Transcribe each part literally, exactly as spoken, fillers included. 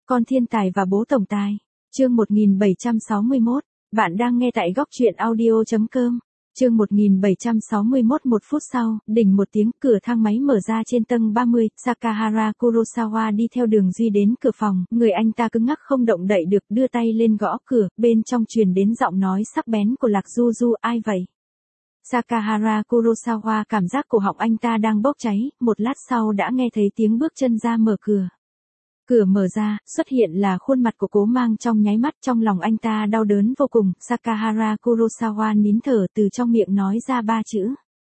Con thiên tài và bố tổng tài. Chương một nghìn bảy trăm sáu mươi mốt. Bạn đang nghe tại góc truyện audio chấm com. Chương một nghìn bảy trăm sáu mươi mốt. Một phút sau, đỉnh một tiếng, cửa thang máy mở ra trên tầng ba mươi, Sakahara Kurosawa đi theo đường Duy đến cửa phòng, người anh ta cứng ngắc không động đậy được, đưa tay lên gõ cửa, bên trong truyền đến giọng nói sắc bén của Lạc Du Du, ai vậy? Sakahara Kurosawa cảm giác cổ họng anh ta đang bốc cháy, một lát sau đã nghe thấy tiếng bước chân ra mở cửa. Cửa mở ra, xuất hiện là khuôn mặt của Cố Mang trong nháy mắt, trong lòng anh ta đau đớn vô cùng, Sakahara Kurosawa nín thở từ trong miệng nói ra ba chữ.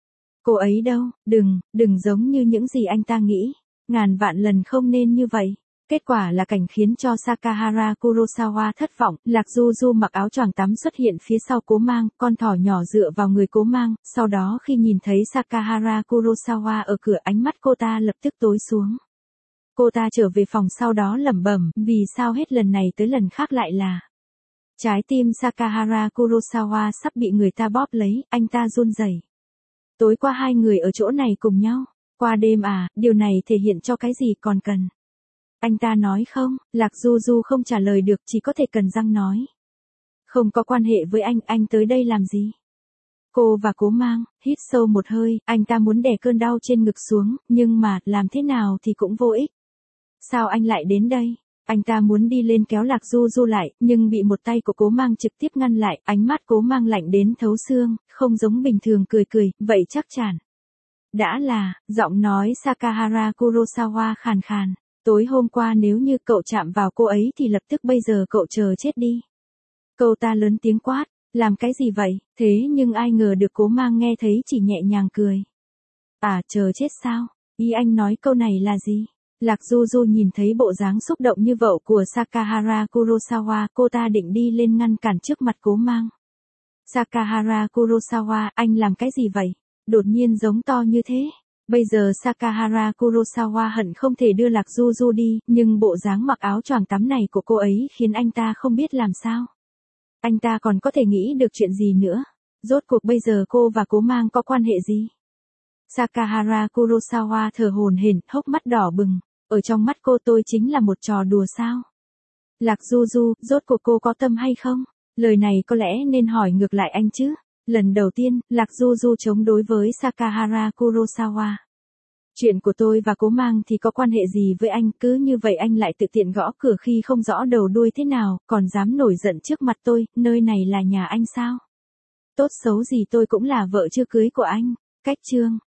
Cô ấy đâu, đừng, đừng giống như những gì anh ta nghĩ, ngàn vạn lần không nên như vậy. Kết quả là cảnh khiến cho Sakahara Kurosawa thất vọng, Lạc Du Du mặc áo choàng tắm xuất hiện phía sau Cố Mang, con thỏ nhỏ dựa vào người Cố Mang, sau đó khi nhìn thấy Sakahara Kurosawa ở cửa, ánh mắt cô ta lập tức tối xuống. Cô ta trở về phòng sau đó lẩm bẩm, vì sao hết lần này tới lần khác lại là. Trái tim Sakahara Kurosawa sắp bị người ta bóp lấy, anh ta run rẩy. Tối qua hai người ở chỗ này cùng nhau, qua đêm à, điều này thể hiện cho cái gì còn cần. Anh ta nói không, Lạc Du Du không trả lời được, chỉ có thể cần răng nói. Không có quan hệ với anh, anh tới đây làm gì? Cô và Cố Mang, hít sâu một hơi, anh ta muốn đè cơn đau trên ngực xuống, nhưng mà, làm thế nào thì cũng vô ích. Sao anh lại đến đây? Anh ta muốn đi lên kéo Lạc Du Du lại, nhưng bị một tay của Cố Mang trực tiếp ngăn lại, ánh mắt Cố Mang lạnh đến thấu xương, không giống bình thường cười cười, vậy chắc chắn. Đã là, giọng nói Sakahara Kurosawa khàn khàn, tối hôm qua nếu như cậu chạm vào cô ấy thì lập tức bây giờ cậu chờ chết đi. Cậu ta lớn tiếng quát, làm cái gì vậy, thế nhưng ai ngờ được Cố Mang nghe thấy chỉ nhẹ nhàng cười. À chờ chết sao, ý anh nói câu này là gì? Lạc Du Du nhìn thấy bộ dáng xúc động như vậy của Sakahara Kurosawa, cô ta định đi lên ngăn cản trước mặt Cố Mang. Sakahara Kurosawa, anh làm cái gì vậy? Đột nhiên giống to như thế. Bây giờ Sakahara Kurosawa hận không thể đưa Lạc Du Du đi, nhưng bộ dáng mặc áo choàng tắm này của cô ấy khiến anh ta không biết làm sao. Anh ta còn có thể nghĩ được chuyện gì nữa? Rốt cuộc bây giờ cô và Cố Mang có quan hệ gì? Sakahara Kurosawa thở hổn hển, hốc mắt đỏ bừng. Ở trong mắt cô tôi chính là một trò đùa sao? Lạc Du Du, rốt cuộc cô có tâm hay không? Lời này có lẽ nên hỏi ngược lại anh chứ. Lần đầu tiên, Lạc Du Du chống đối với Sakahara Kurosawa. Chuyện của tôi và Cố Mang thì có quan hệ gì với anh, cứ như vậy anh lại tự tiện gõ cửa khi không rõ đầu đuôi thế nào, còn dám nổi giận trước mặt tôi, nơi này là nhà anh sao? Tốt xấu gì tôi cũng là vợ chưa cưới của anh. Cách chương.